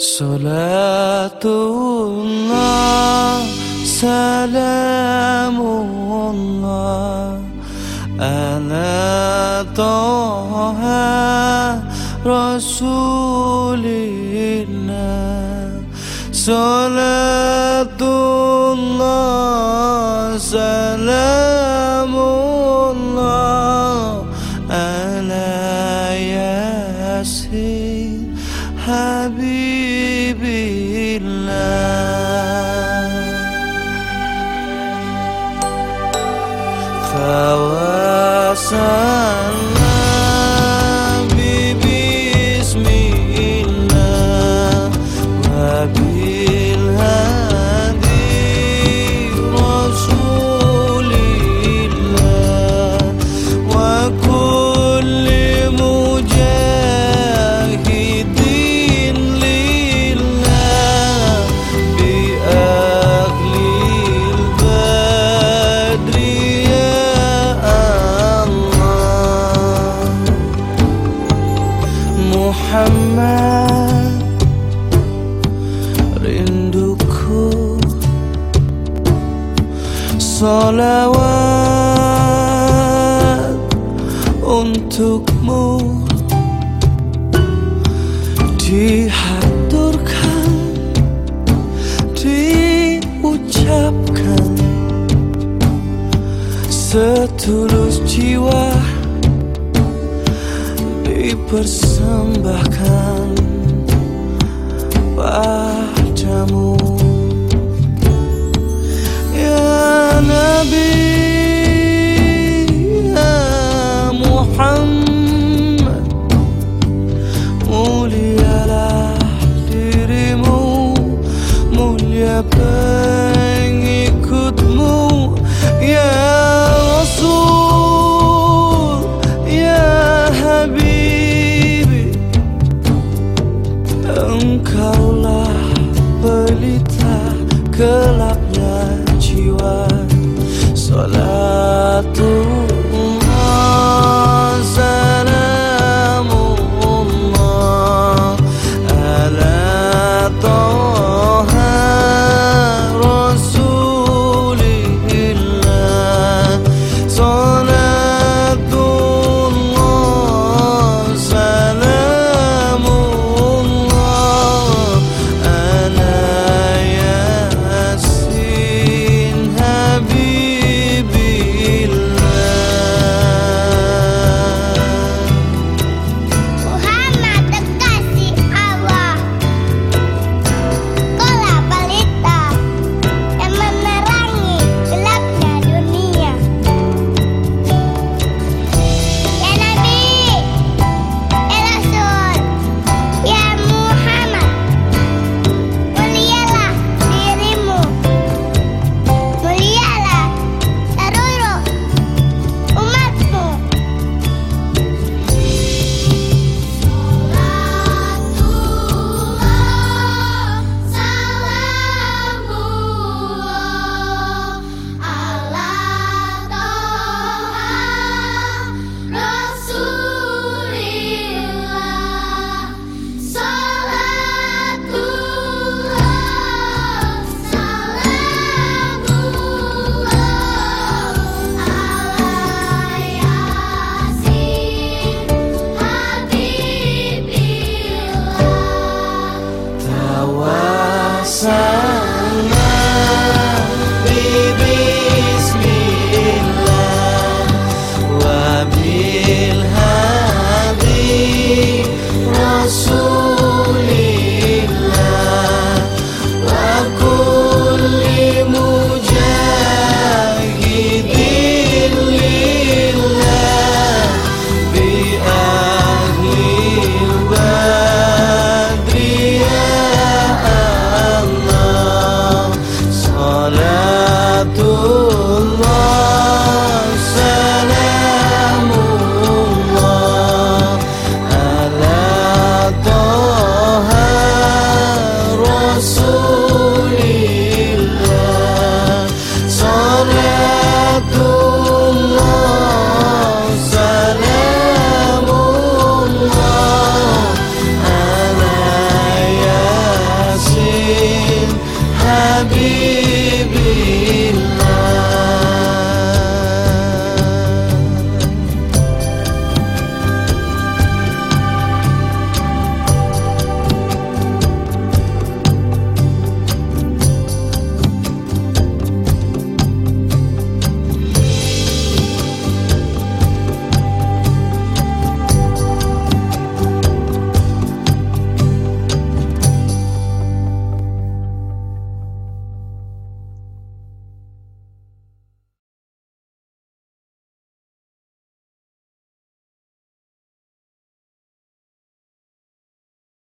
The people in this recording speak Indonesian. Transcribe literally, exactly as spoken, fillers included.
Salatullah, salamullah ala Taha Rasulillah. Salatullah, salamullah ala Yasin Habibillah. Tawassalna bismillah wa bil hadi Rasulillah wa kulli mujahidin lillah bi ahlil badri Muhammad, rinduku salawat untukmu dihaturkan, diucapkan setulus jiwa, dipersembahkan padamu ya Nabi, ya Muhammad. Mulialah dirimu, mulia pengikutmu ya Rasul, ya Habib. Engkaulah pelita gelapnya jiwa. Salatullah, salamullah ala Taha Rasulillah. Salatullah, salamullah ala Yasin Habibillah. Muhammad kekasih Allah, Kaulah pelita yang menerangi gelapnya dunia. Ya Nabi, ya Rasul, ya Muhammad. Mulialah dirimu, mulialah seluruh umatmu. Tawassalna bismillah wa bil hadi Rasulillah wa kulli mujahidin lillah bi ahlil badri Salatullah, salamullah ala Taha Rasulillah. Salatullah, salamullah ala حبيب الله